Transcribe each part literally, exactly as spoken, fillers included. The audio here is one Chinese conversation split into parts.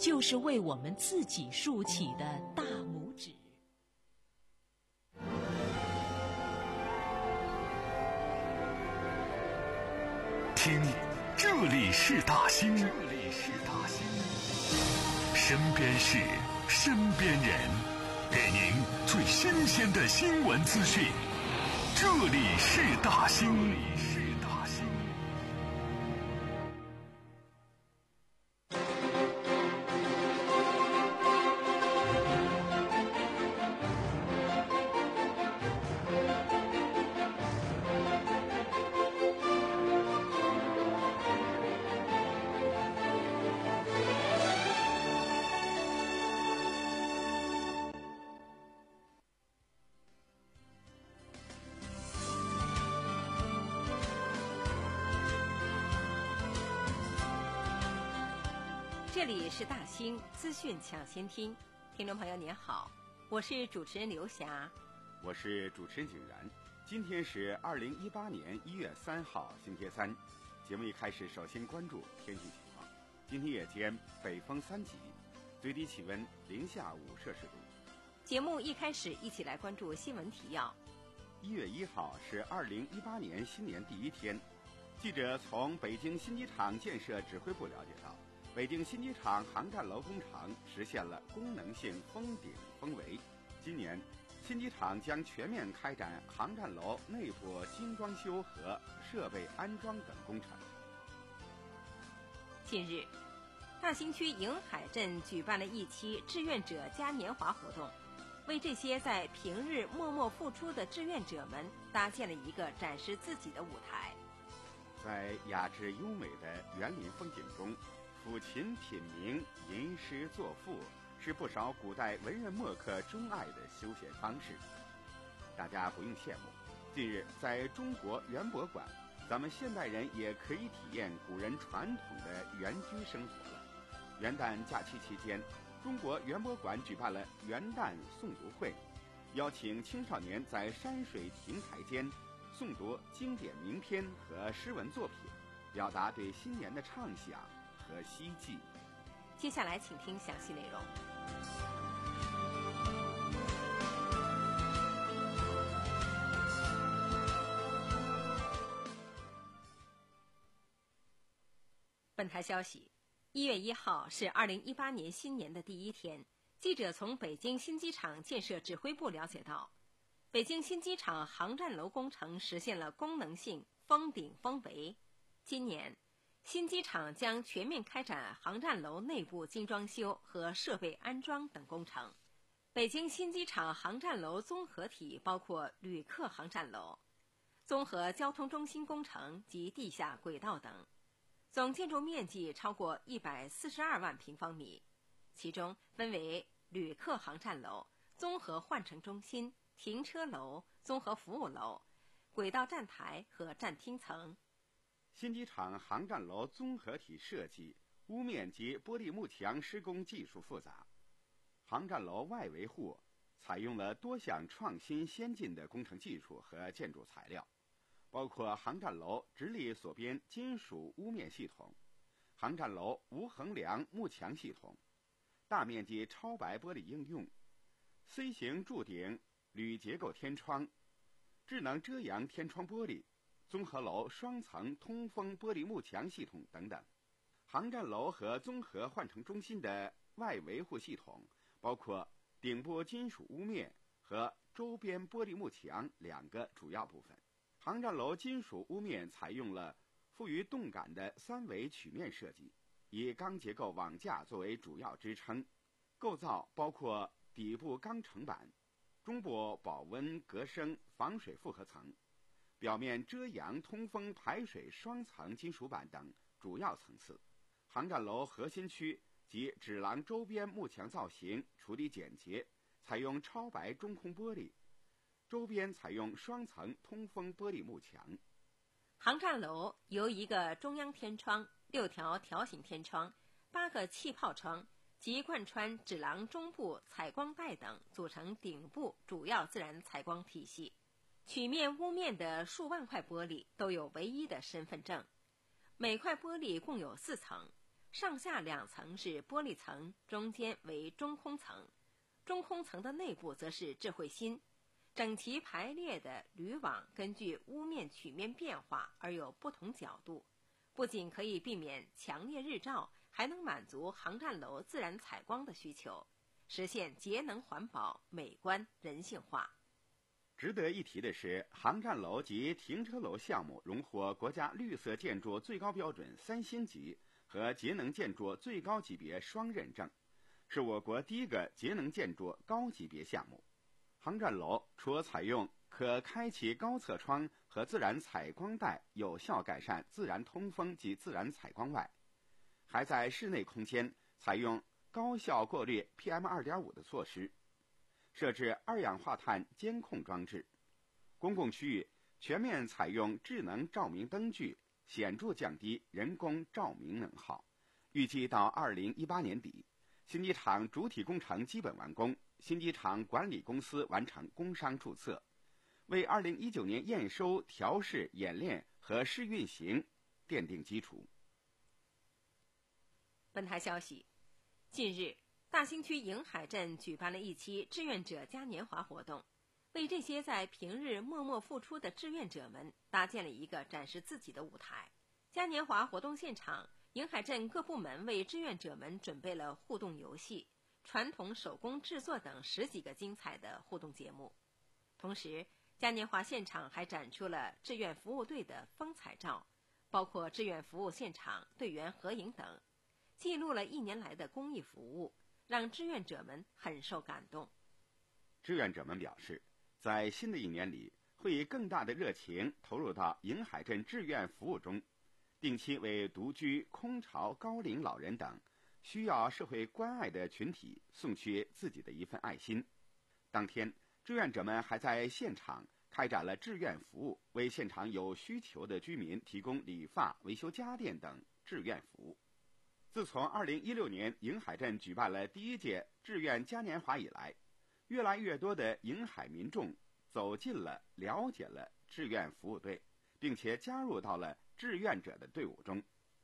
就是为我们自己竖起的大拇指。 听，这里是大兴，这里是大兴，身边事，身边人，给您最新鲜的新闻资讯。这里是大兴，这里是大兴。 这里是大兴资讯抢先听，听众朋友您好，我是主持人刘霞， 我是主持人景然。今天是二零一八年一月三号，星期三。节目一开始，首先关注天气情况。今天夜间北风三级，最低气温零下五摄氏度。 节目一开始，一起来关注新闻提要。 一月一号是二零一八年新年第一天，记者从北京新机场建设指挥部了解到，北京新机场航站楼工程实现了功能性封顶封围。今年，新机场将全面开展航站楼内部精装修和设备安装等工程。 近日，大兴区迎海镇举办了一期志愿者嘉年华活动，为这些在平日默默付出的志愿者们搭建了一个展示自己的舞台。 在雅致优美的园林风景中，抚琴品茗、吟诗作赋是不少古代文人墨客钟爱的休闲方式。大家不用羡慕，近日在中国园博馆，咱们现代人也可以体验古人传统的园居生活了。元旦假期期间，中国园博馆举办了元旦诵读会，邀请青少年在山水亭台间诵读经典名篇和诗文作品，表达对新年的畅想和希冀。 接下来请听详细内容。本台消息，一月一号是二零一八年新年的第一天。记者从北京新机场建设指挥部了解到，北京新机场航站楼工程实现了功能性封顶封围。今年，新机场将全面开展航站楼内部精装修和设备安装等工程。北京新机场航站楼综合体包括旅客航站楼、综合交通中心工程及地下轨道等，总建筑面积超过一百四十二万平方米，其中分为旅客航站楼、综合换乘中心、停车楼、综合服务楼、轨道站台和站厅层。 新机场航站楼综合体设计屋面及玻璃幕墙施工技术复杂，航站楼外围护采用了多项创新先进的工程技术和建筑材料，包括航站楼直立锁边金属屋面系统、航站楼无横梁幕墙系统、大面积超白玻璃应用、C 型柱顶铝结构天窗、智能遮阳天窗玻璃、综合楼双层通风玻璃幕墙系统等等。航站楼和综合换乘中心的外维护系统包括顶部金属屋面和周边玻璃幕墙两个主要部分。航站楼金属屋面采用了富于动感的三维曲面设计，以钢结构网架作为主要支撑，构造包括底部钢承板、中部保温隔声防水复合层、表面遮阳通风排水双层金属板等主要层次。航站楼核心区及指廊周边幕墙造型处理简洁，采用超白中空玻璃，周边采用双层通风玻璃幕墙。 航站楼由一个中央天窗、六条条形天窗、八个气泡窗及贯穿指廊中部采光带等组成顶部主要自然采光体系。曲面屋面的数万块玻璃都有唯一的身份证，每块玻璃共有四层， 上下两层是玻璃层，中间为中空层，中空层的内部则是智慧芯。整齐排列的铝网根据屋面曲面变化而有不同角度，不仅可以避免强烈日照，还能满足航站楼自然采光的需求，实现节能环保、美观人性化。 值得一提的是，航站楼及停车楼项目荣获国家绿色建筑最高标准三星级和节能建筑最高级别双认证，是我国第一个节能建筑高级别项目。航站楼除采用可开启高侧窗和自然采光带有效改善自然通风及自然采光外，还在室内空间采用高效过滤 P M 二点五 的措施，设置二氧化碳监控装置，公共区域全面采用智能照明灯具，显著降低人工照明能耗。预计到二零一八年底，新机场主体工程基本完工，新机场管理公司完成工商注册，为二零一九年验收、调试、演练和试运行奠定基础。 本台消息，近日，大兴区迎海镇举办了一期志愿者嘉年华活动，为这些在平日默默付出的志愿者们搭建了一个展示自己的舞台。嘉年华活动现场，迎海镇各部门为志愿者们准备了互动游戏、传统手工制作等十几个精彩的互动节目。同时，嘉年华现场还展出了志愿服务队的风采照，包括志愿服务现场、队员合影等，记录了一年来的公益服务，让志愿者们很受感动。 志愿者们表示，在新的一年里，会以更大的热情投入到迎海镇志愿服务中，定期为独居、空巢、高龄老人等需要社会关爱的群体送去自己的一份爱心。当天，志愿者们还在现场开展了志愿服务，为现场有需求的居民提供理发、维修家电等志愿服务。自从二零一六年迎海镇举办了第一届志愿嘉年华以来，越来越多的迎海民众走进了、了解了志愿服务队，并且加入到了志愿者的队伍中。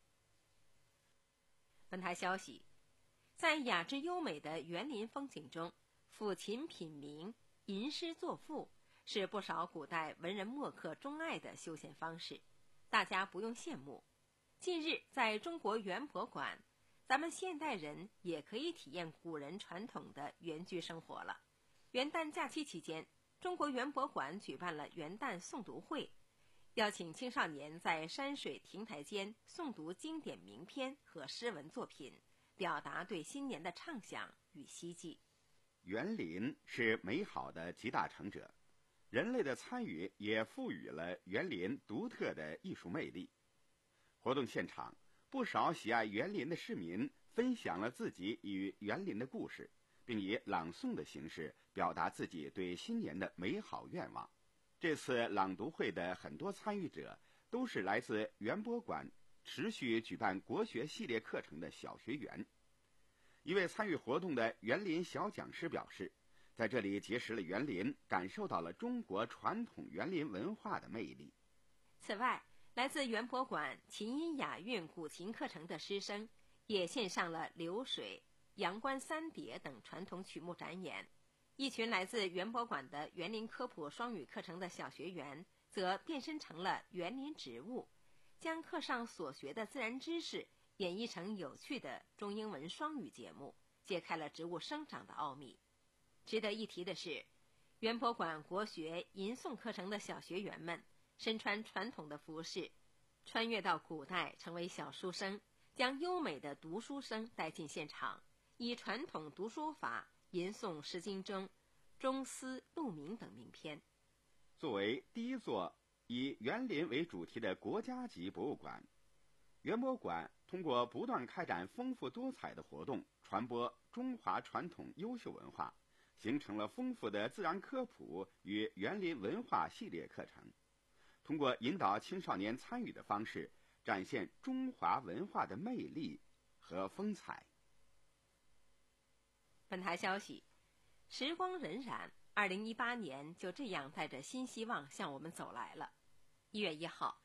本台消息，在雅致优美的园林风景中，抚琴品茗、吟诗作赋是不少古代文人墨客钟爱的休闲方式，大家不用羡慕。近日，在中国园博馆，咱们现代人也可以体验古人传统的园居生活了。元旦假期期间，中国园博馆举办了元旦诵读会，邀请青少年在山水亭台间诵读经典名篇和诗文作品，表达对新年的畅想与希冀。 园林是美好的集大成者，人类的参与也赋予了园林独特的艺术魅力。活动现场，不少喜爱园林的市民分享了自己与园林的故事，并以朗诵的形式表达自己对新年的美好愿望。这次朗读会的很多参与者都是来自园博馆持续举办国学系列课程的小学员。一位参与活动的园林小讲师表示，在这里结识了园林，感受到了中国传统园林文化的魅力。 此外，来自园博馆琴音雅韵古琴课程的师生也献上了流水、阳关三叠等传统曲目展演。一群来自园博馆的园林科普双语课程的小学员则变身成了园林植物，将课上所学的自然知识演绎成有趣的中英文双语节目，揭开了植物生长的奥秘。值得一提的是，园博馆国学吟诵课程的小学员们身穿传统的服饰，穿越到古代成为小书生，将优美的读书声带进现场，以传统读书法吟诵《诗经》中中思、陆明等名篇。 作为第一座以园林为主题的国家级博物馆，园博馆通过不断开展丰富多彩的活动，传播中华传统优秀文化，形成了丰富的自然科普与园林文化系列课程。通过引导青少年参与的方式，展现中华文化的魅力和风采。 本台消息，时光荏苒，二零一八年就这样带着新希望向我们走来了。一月一号，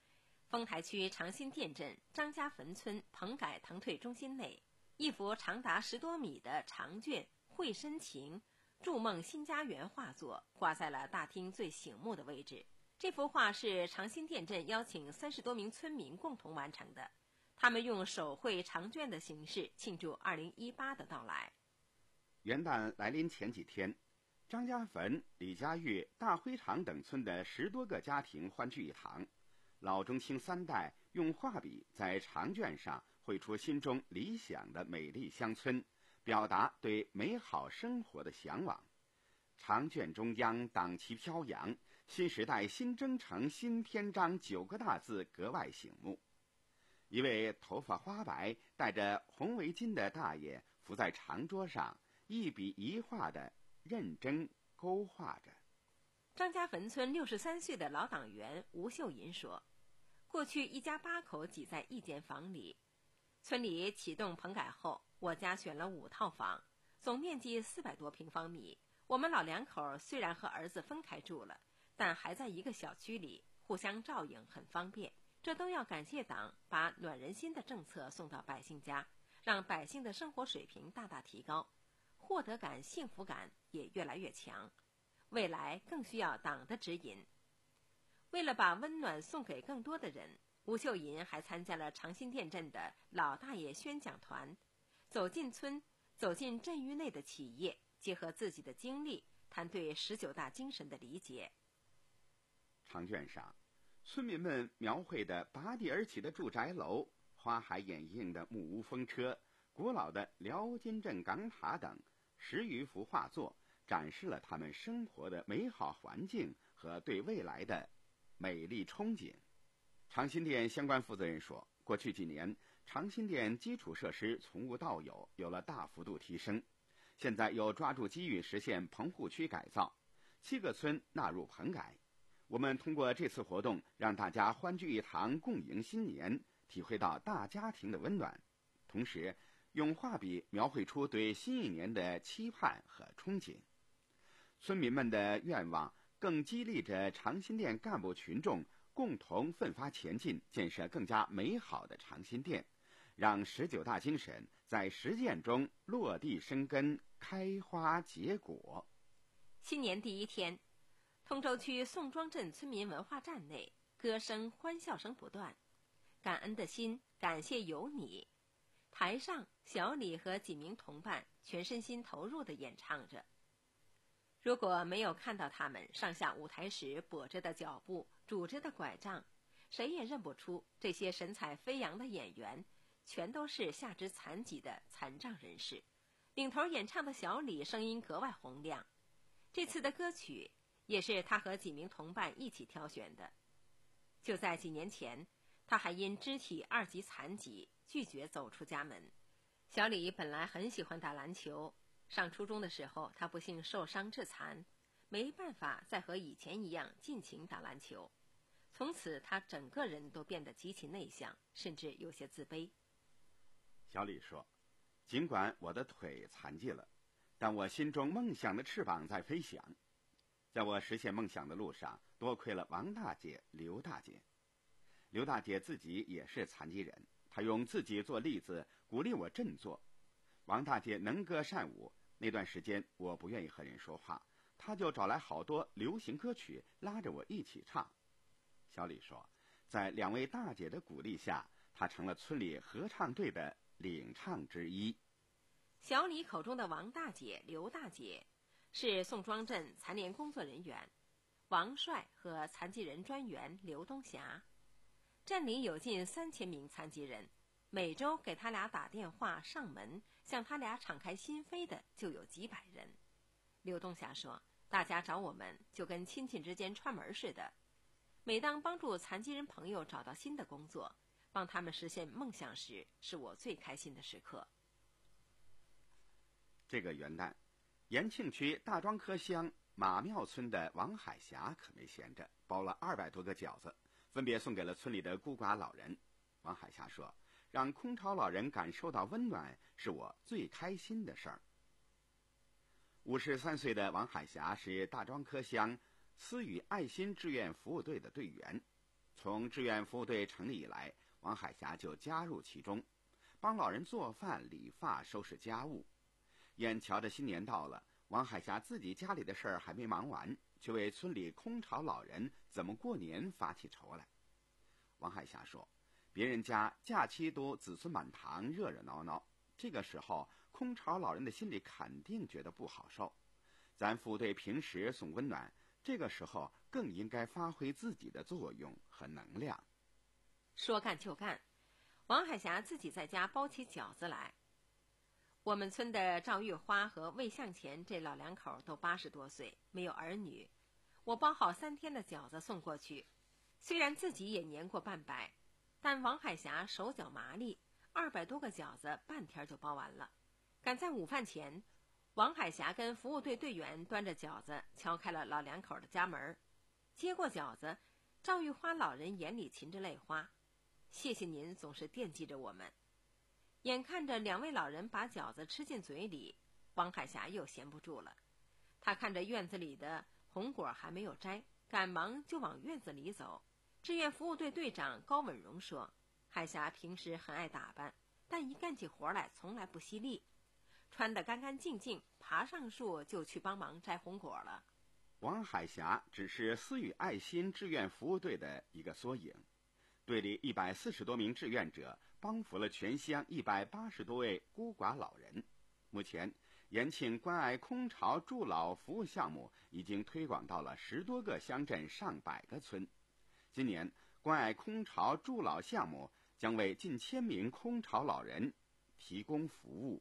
丰台区长辛店镇张家坟村棚改腾退中心内，一幅长达十多米的长卷绘深情筑梦新家园画作挂在了大厅最醒目的位置。这幅画是长辛店镇邀请三十多名村民共同完成的，他们用手绘长卷的形式庆祝二零一八的到来。 元旦来临前几天，张家坟、李家峪、大灰场等村的十多个家庭欢聚一堂，老中青三代用画笔在长卷上绘出心中理想的美丽乡村，表达对美好生活的向往。长卷中央党旗飘扬，新时代新征程新篇章九个大字格外醒目。一位头发花白、戴着红围巾的大爷伏在长桌上，一笔一画的认真勾画着。 张家坟村六十三岁的老党员吴秀银说，过去一家八口挤在一间房里，村里启动棚改后，我家选了五套房，总面积四百多平方米。我们老两口虽然和儿子分开住了，但还在一个小区里，互相照应很方便。这都要感谢党把暖人心的政策送到百姓家，让百姓的生活水平大大提高，获得感、幸福感也越来越强。未来更需要党的指引。为了把温暖送给更多的人，吴秀银还参加了长辛店镇的老大爷宣讲团，走进村，走进镇域内的企业，结合自己的经历，谈对十九大精神的理解。 长卷上，村民们描绘的拔地而起的住宅楼、花海掩映的木屋风车、古老的辽金镇岗塔等十余幅画作，展示了他们生活的美好环境和对未来的美丽憧憬。长辛店相关负责人说，过去几年，长辛店基础设施从无到有，有了大幅度提升。现在又抓住机遇实现棚户区改造，七个村纳入棚改。我们通过这次活动，让大家欢聚一堂，共迎新年，体会到大家庭的温暖，同时用画笔描绘出对新一年的期盼和憧憬。村民们的愿望更激励着长辛店干部群众共同奋发前进，建设更加美好的长辛店，让十九大精神在实践中落地生根，开花结果。 新年第一天，通州区宋庄镇村民文化站内，歌声欢笑声不断，感恩的心，感谢有你。台上，小李和几名同伴全身心投入地演唱着。如果没有看到他们上下舞台时跛着的脚步、拄着的拐杖，谁也认不出这些神采飞扬的演员全都是下肢残疾的残障人士。领头演唱的小李声音格外洪亮，这次的歌曲也是他和几名同伴一起挑选的。就在几年前，他还因肢体二级残疾拒绝走出家门。小李本来很喜欢打篮球，上初中的时候他不幸受伤致残，没办法再和以前一样尽情打篮球。从此他整个人都变得极其内向，甚至有些自卑。 小李说，尽管我的腿残疾了，但我心中梦想的翅膀在飞翔。在我实现梦想的路上，多亏了王大姐、刘大姐。刘大姐自己也是残疾人，她用自己做例子，鼓励我振作。王大姐能歌善舞，那段时间我不愿意和人说话，她就找来好多流行歌曲，拉着我一起唱。小李说，在两位大姐的鼓励下，她成了村里合唱队的领唱之一。 小李口中的王大姐、刘大姐是宋庄镇残联工作人员王帅和残疾人专员刘东霞。镇里有近三千名残疾人，每周给他俩打电话上门，向他俩敞开心扉的就有几百人。刘东霞说，大家找我们就跟亲戚之间串门似的。每当帮助残疾人朋友找到新的工作，帮他们实现梦想时，是我最开心的时刻。 这个元旦，延庆区大庄科乡马庙村的王海霞可没闲着，包了二百多个饺子，分别送给了村里的孤寡老人。王海霞说，让空巢老人感受到温暖是我最开心的事儿。五十三岁的王海霞是大庄科乡思雨爱心志愿服务队的队员， 从志愿服务队成立以来，王海霞就加入其中，帮老人做饭、理发、收拾家务。眼瞧着新年到了，王海霞自己家里的事儿还没忙完，却为村里空巢老人怎么过年发起愁来。王海霞说，别人家假期都子孙满堂，热热闹闹，这个时候空巢老人的心里肯定觉得不好受。咱服务队平时送温暖，这个时候更应该发挥自己的作用和能量。 说干就干，王海霞自己在家包起饺子来。我们村的赵玉花和魏向前这老两口都八十多岁，没有儿女。我包好三天的饺子送过去，虽然自己也年过半百，但王海霞手脚麻利，二百多个饺子半天就包完了。赶在午饭前，王海霞跟服务队队员端着饺子敲开了老两口的家门。接过饺子，赵玉花老人眼里噙着泪花，谢谢您总是惦记着我们。眼看着两位老人把饺子吃进嘴里，王海霞又闲不住了。她看着院子里的红果还没有摘，赶忙就往院子里走。志愿服务队队长高文荣说，海霞平时很爱打扮，但一干起活来从来不惜力，穿得干干净净，爬上树就去帮忙摘红果了。 王海霞只是思雨爱心志愿服务队的一个缩影，队里一百四十多名志愿者帮扶了全乡一百八十多位孤寡老人。目前，延庆关爱空巢助老服务项目已经推广到了十多个乡镇、上百个村。今年，关爱空巢助老项目将为近千名空巢老人提供服务。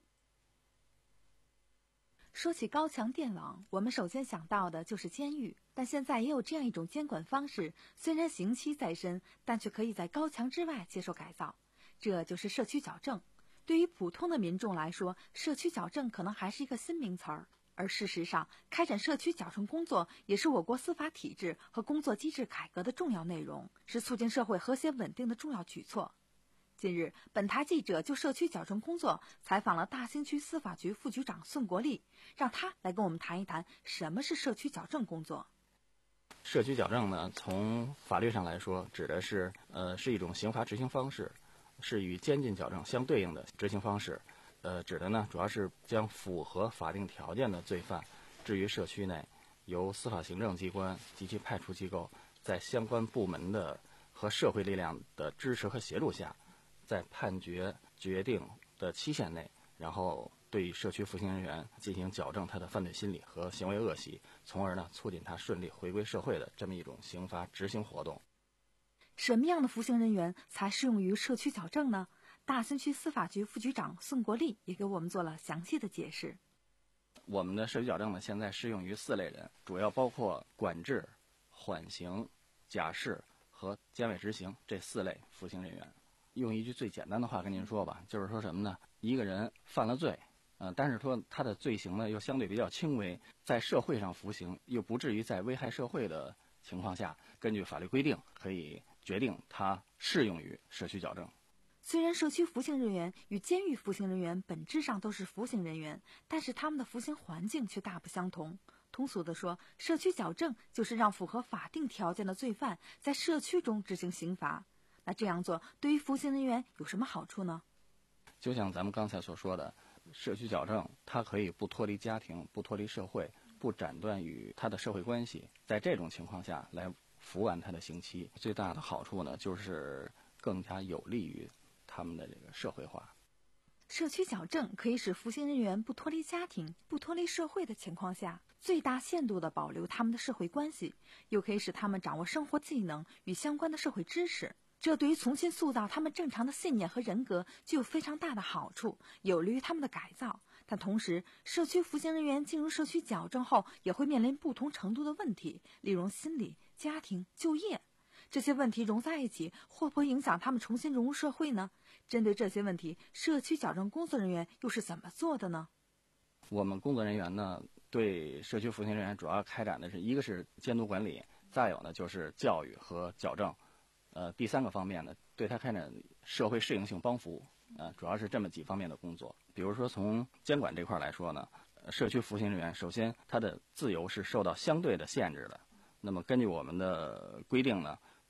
说起高墙电网，我们首先想到的就是监狱，但现在也有这样一种监管方式，虽然刑期在身，但却可以在高墙之外接受改造，这就是社区矫正。对于普通的民众来说，社区矫正可能还是一个新名词儿，而事实上，开展社区矫正工作也是我国司法体制和工作机制改革的重要内容，是促进社会和谐稳定的重要举措。近日，本台记者就社区矫正工作采访了大兴区司法局副局长孙国立，让他来跟我们谈一谈什么是社区矫正工作。 社区矫正呢，从法律上来说，指的是呃是一种刑罚执行方式，是与监禁矫正相对应的执行方式。呃，指的呢主要是将符合法定条件的罪犯置于社区内，由司法行政机关及其派出机构在相关部门的和社会力量的支持和协助下，在判决决定的期限内，然后对社区服刑人员进行矫正他的犯罪心理和行为恶习，从而呢促进他顺利回归社会的这么一种刑罚执行活动。 什么样的服刑人员才适用于社区矫正呢？大兴区司法局副局长孙国立也给我们做了详细的解释。 我们的社区矫正呢，现在适用于四类人，主要包括管制、缓刑、假释和监委执行这四类服刑人员。用一句最简单的话跟您说吧，就是说什么呢？一个人犯了罪，呃，但是说他的罪行呢又相对比较轻微，在社会上服刑又不至于在危害社会的情况下，根据法律规定可以决定他适用于社区矫正。 虽然社区服刑人员与监狱服刑人员本质上都是服刑人员，但是他们的服刑环境却大不相同。通俗地说，社区矫正就是让符合法定条件的罪犯在社区中执行刑罚。那这样做对于服刑人员有什么好处呢？ 就像咱们刚才所说的，社区矫正它可以不脱离家庭，不脱离社会，不斩断与他的社会关系，在这种情况下来服完他的刑期。最大的好处呢，就是更加有利于他们的这个社会化。 社区矫正可以使服刑人员不脱离家庭、不脱离社会的情况下，最大限度地保留他们的社会关系，又可以使他们掌握生活技能与相关的社会知识。这对于重新塑造他们正常的信念和人格具有非常大的好处，有利于他们的改造。但同时，社区服刑人员进入社区矫正后，也会面临不同程度的问题，例如心理、家庭、就业。这些问题融在一起，会不会影响他们重新融入社会呢？针对这些问题，社区矫正工作人员又是怎么做的呢？ 我们工作人员呢，对社区服刑人员主要开展的是一个是监督管理，再有呢就是教育和矫正。呃，第三个方面呢，对他开展社会适应性帮扶，呃，主要是这么几方面的工作。比如说从监管这块来说呢，社区服刑人员首先他的自由是受到相对的限制的。那么根据我们的规定呢，比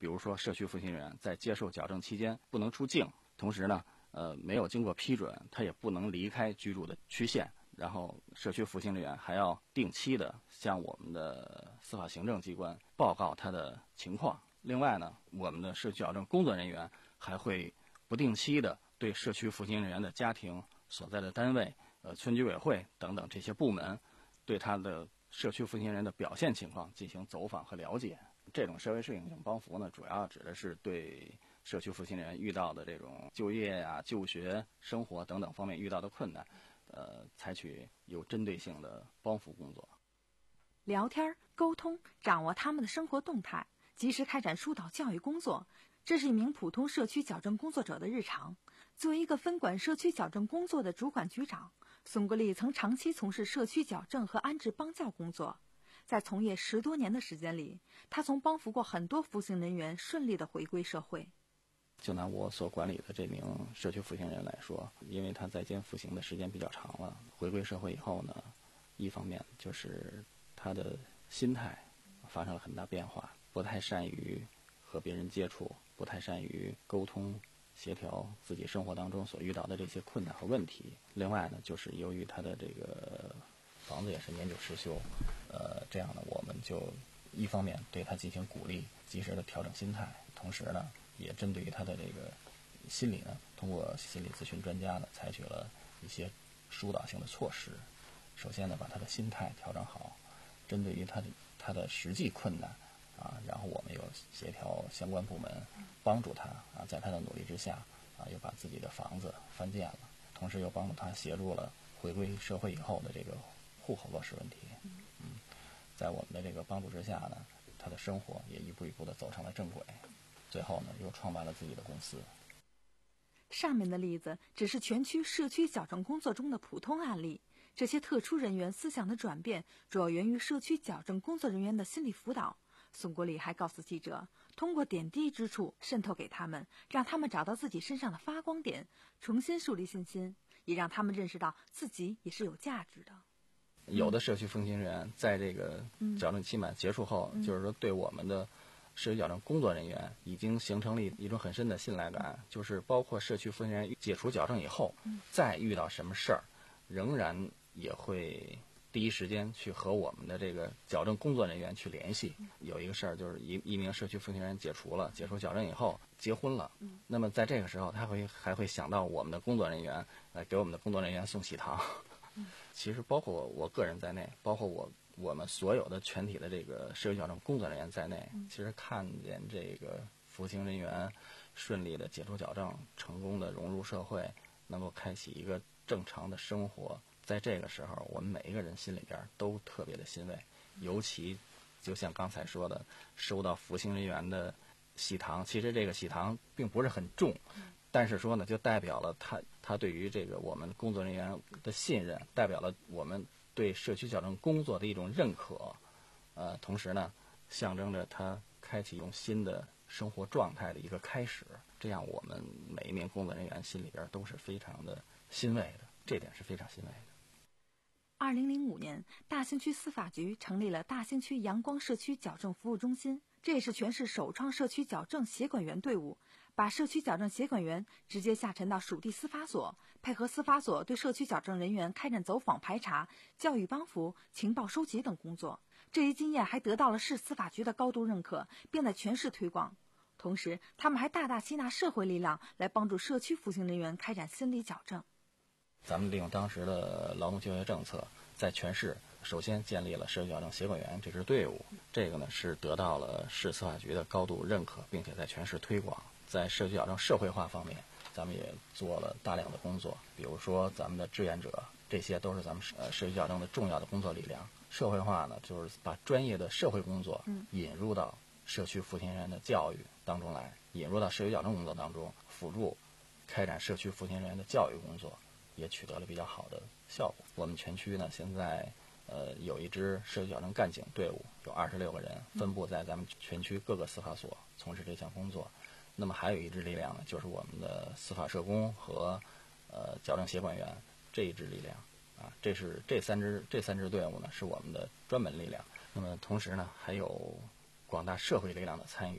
比如说社区服刑人员在接受矫正期间不能出境，同时呢，呃，没有经过批准，他也不能离开居住的区县。然后，社区服刑人员还要定期的向我们的司法行政机关报告他的情况。另外呢，我们的社区矫正工作人员还会不定期的对社区服刑人员的家庭所在的单位、呃村居委会等等这些部门，对他的社区服刑人的表现情况进行走访和了解。这种社会适应性帮扶呢，主要指的是对社区服刑人员遇到的这种就业呀、就学、生活等等方面遇到的困难，呃，采取有针对性的帮扶工作。 聊天、沟通，掌握他们的生活动态，及时开展疏导教育工作，这是一名普通社区矫正工作者的日常。作为一个分管社区矫正工作的主管局长，孙国立曾长期从事社区矫正和安置帮教工作。在从业十多年的时间里，他曾帮扶过很多服刑人员顺利地回归社会。 就拿我所管理的这名社区服刑人来说，因为他在监服刑的时间比较长了，回归社会以后呢，一方面就是他的心态发生了很大变化，不太善于和别人接触，不太善于沟通协调自己生活当中所遇到的这些困难和问题。另外呢，就是由于他的这个房子也是年久失修，呃，这样呢，我们就一方面对他进行鼓励，及时的调整心态，同时呢，也针对于他的这个心理呢，通过心理咨询专家呢，采取了一些疏导性的措施。首先呢，把他的心态调整好，针对于他的他的实际困难啊，然后我们又协调相关部门帮助他啊，在他的努力之下啊，又把自己的房子翻建了，同时又帮助他协助了回归社会以后的这个户口落实问题。嗯，在我们的这个帮助之下呢，他的生活也一步一步的走上了正轨。最后呢，又创办了自己的公司。 上面的例子只是全区社区矫正工作中的普通案例，这些特殊人员思想的转变，主要源于社区矫正工作人员的心理辅导。孙国立还告诉记者，通过点滴之处渗透给他们，让他们找到自己身上的发光点，重新树立信心，也让他们认识到自己也是有价值的。 有的社区服刑人员在这个矫正期满结束后，嗯、就是说对我们的社区矫正工作人员已经形成了一种很深的信赖感，就是包括社区服刑人员解除矫正以后，再遇到什么事儿，仍然也会第一时间去和我们的这个矫正工作人员去联系。有一个事儿就是一一名社区服刑人员解除了解除矫正以后结婚了，那么在这个时候他会还会想到我们的工作人员，来给我们的工作人员送喜糖。其实包括我个人在内，包括我我们所有的全体的这个社区矫正工作人员在内，其实看见这个服刑人员顺利的解除矫正，成功的融入社会，能够开启一个正常的生活，在这个时候我们每一个人心里边都特别的欣慰。尤其就像刚才说的，收到服刑人员的喜糖，其实这个喜糖并不是很重，但是说呢，就代表了他他对于这个我们工作人员的信任，代表了我们对社区矫正工作的一种认可，呃，同时呢，象征着他开启一种新的生活状态的一个开始。这样，我们每一名工作人员心里边都是非常的欣慰的，这点是非常欣慰的。 二零零五年，大兴区司法局成立了大兴区阳光社区矫正服务中心，这也是全市首创社区矫正协管员队伍，把社区矫正协管员直接下沉到属地司法所，配合司法所对社区矫正人员开展走访排查、教育帮扶、情报收集等工作。这一经验还得到了市司法局的高度认可，并在全市推广。同时，他们还大大吸纳社会力量，来帮助社区服刑人员开展心理矫正。 咱们利用当时的劳动就业政策，在全市首先建立了社区矫正协管员这支队伍，这个呢是得到了市司法局的高度认可，并且在全市推广。在社区矫正社会化方面，咱们也做了大量的工作，比如说咱们的志愿者，这些都是咱们呃社区矫正的重要的工作力量。社会化呢，就是把专业的社会工作引入到社区服刑人员的教育当中来，引入到社区矫正工作当中，辅助开展社区服刑人员的教育工作，也取得了比较好的效果。我们全区呢，现在呃有一支社区矫正干警队伍，有二十六个人，分布在咱们全区各个司法所从事这项工作。那么还有一支力量呢，就是我们的司法社工和呃矫正协管员这一支力量啊，这是这三支这三支队伍呢是我们的专门力量。那么同时呢，还有广大社会力量的参与，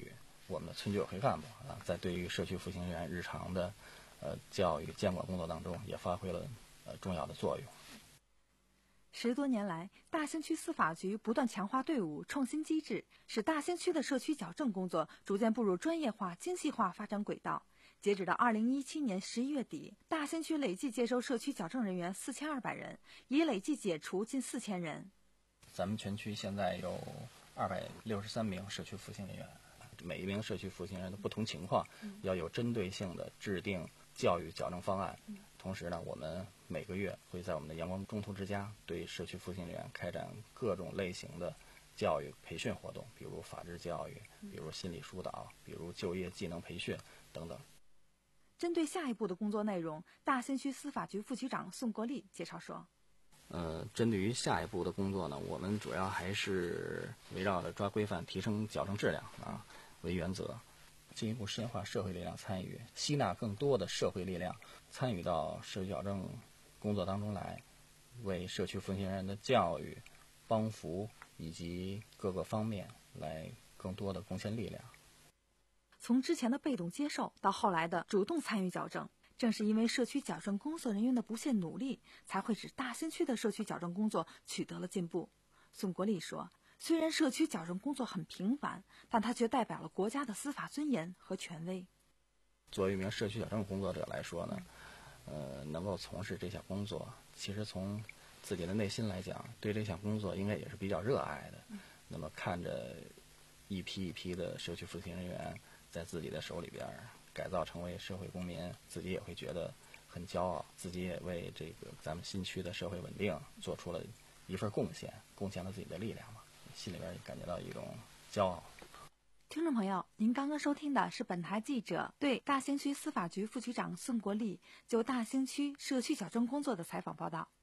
我们的村居委会干部啊，在对于社区服刑人员日常的呃教育监管工作当中，也发挥了呃重要的作用。 十多年来，大兴区司法局不断强化队伍、创新机制，使大兴区的社区矫正工作逐渐步入专业化、精细化发展轨道。截止到二零一七年十一月底，大兴区累计接收社区矫正人员四千二百人，已累计解除近四千人。 咱们全区现在有二百六十三名社区服刑人员，每一名社区服刑人的不同情况，要有针对性的制定教育矫正方案。同时呢，我们每个月会在我们的阳光中途之家对社区服刑人员开展各种类型的教育培训活动，比如法治教育，比如心理疏导，比如就业技能培训等等。 针对下一步的工作内容，大兴区司法局副局长宋国立介绍说， 呃，针对于下一步的工作呢，我们主要还是围绕着抓规范、提升矫正质量啊为原则，进一步深化社会力量参与，吸纳更多的社会力量参与到社区矫正工作当中来，为社区服刑人员的教育、帮扶以及各个方面来更多的贡献力量。 从之前的被动接受到后来的主动参与矫正，正是因为社区矫正工作人员的不懈努力，才会使大兴区的社区矫正工作取得了进步。宋国立说，虽然社区矫正工作很平凡，但它却代表了国家的司法尊严和权威。 作为一名社区矫正工作者来说呢，呃，能够从事这项工作，其实从自己的内心来讲，对这项工作应该也是比较热爱的。那么看着一批一批的社区服刑人员在自己的手里边改造成为社会公民，自己也会觉得很骄傲，自己也为这个咱们新区的社会稳定做出了一份贡献，贡献了自己的力量嘛，心里边也感觉到一种骄傲。 听众朋友，您刚刚收听的是本台记者对大兴区司法局副局长宋国立就大兴区社区矫正工作的采访报道。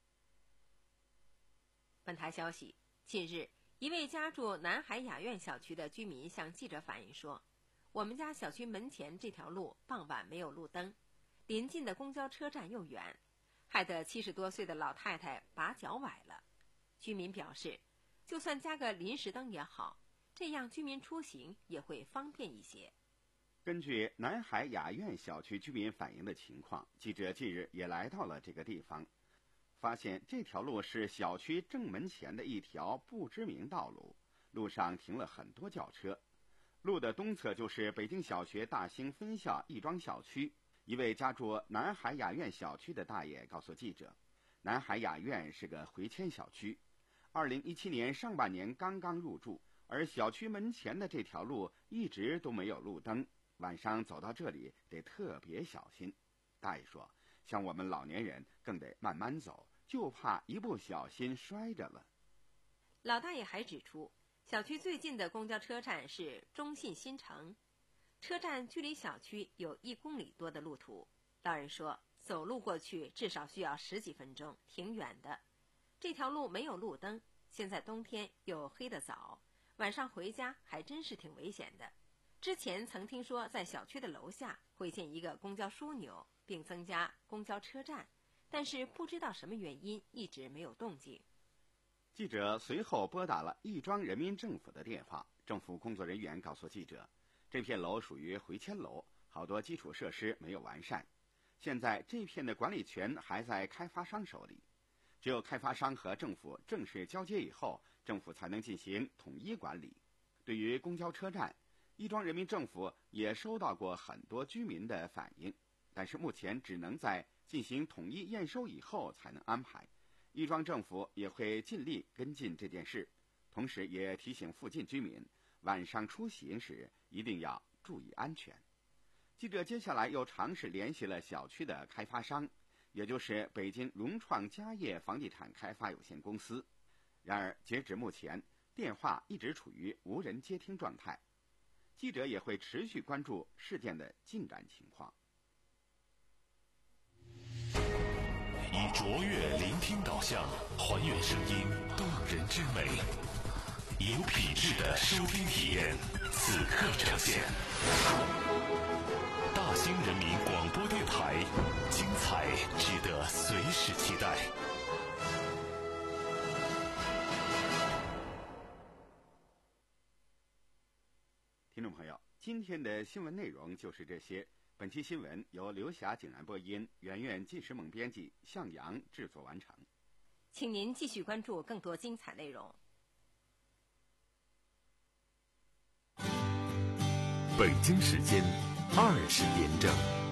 本台消息，近日，一位家住南海雅苑小区的居民向记者反映说，我们家小区门前这条路傍晚没有路灯，临近的公交车站又远，害得七十多岁的老太太把脚崴了。居民表示，就算加个临时灯也好，这样居民出行也会方便一些。 根据南海雅苑小区居民反映的情况，记者近日也来到了这个地方，发现这条路是小区正门前的一条不知名道路，路上停了很多轿车。路的东侧就是北京小学大兴分校亦庄小区。一位家住南海雅苑小区的大爷告诉记者，南海雅苑是个回迁小区，二零一七年上半年刚刚入住，而小区门前的这条路一直都没有路灯，晚上走到这里得特别小心。大爷说，像我们老年人更得慢慢走，就怕一不小心摔着了。 老大爷还指出，小区最近的公交车站是中信新城，车站距离小区有一公里多的路途。老人说，走路过去至少需要十几分钟，挺远的。这条路没有路灯，现在冬天又黑得早，晚上回家还真是挺危险的。之前曾听说在小区的楼下会建一个公交枢纽，并增加公交车站，但是不知道什么原因一直没有动静。 记者随后拨打了亦庄人民政府的电话，政府工作人员告诉记者，这片楼属于回迁楼，好多基础设施没有完善，现在这片的管理权还在开发商手里，只有开发商和政府正式交接以后，政府才能进行统一管理。对于公交车站，亦庄人民政府也收到过很多居民的反映，但是目前只能在进行统一验收以后才能安排。亦庄政府也会尽力跟进这件事，同时也提醒附近居民，晚上出行时一定要注意安全。记者接下来又尝试联系了小区的开发商，也就是北京融创家业房地产开发有限公司。然而截止目前，电话一直处于无人接听状态。记者也会持续关注事件的进展情况。 以卓越聆听导向，还原声音动人之美，有品质的收听体验，此刻呈现。大兴人民广播电台，精彩值得随时期待。 听众朋友， 友，今天的新闻内容就是这些。本期新闻由刘霞井然播音，圆圆纪时蒙编辑，向阳制作完成。 请您继续关注更多精彩内容。 北京时间二十点整。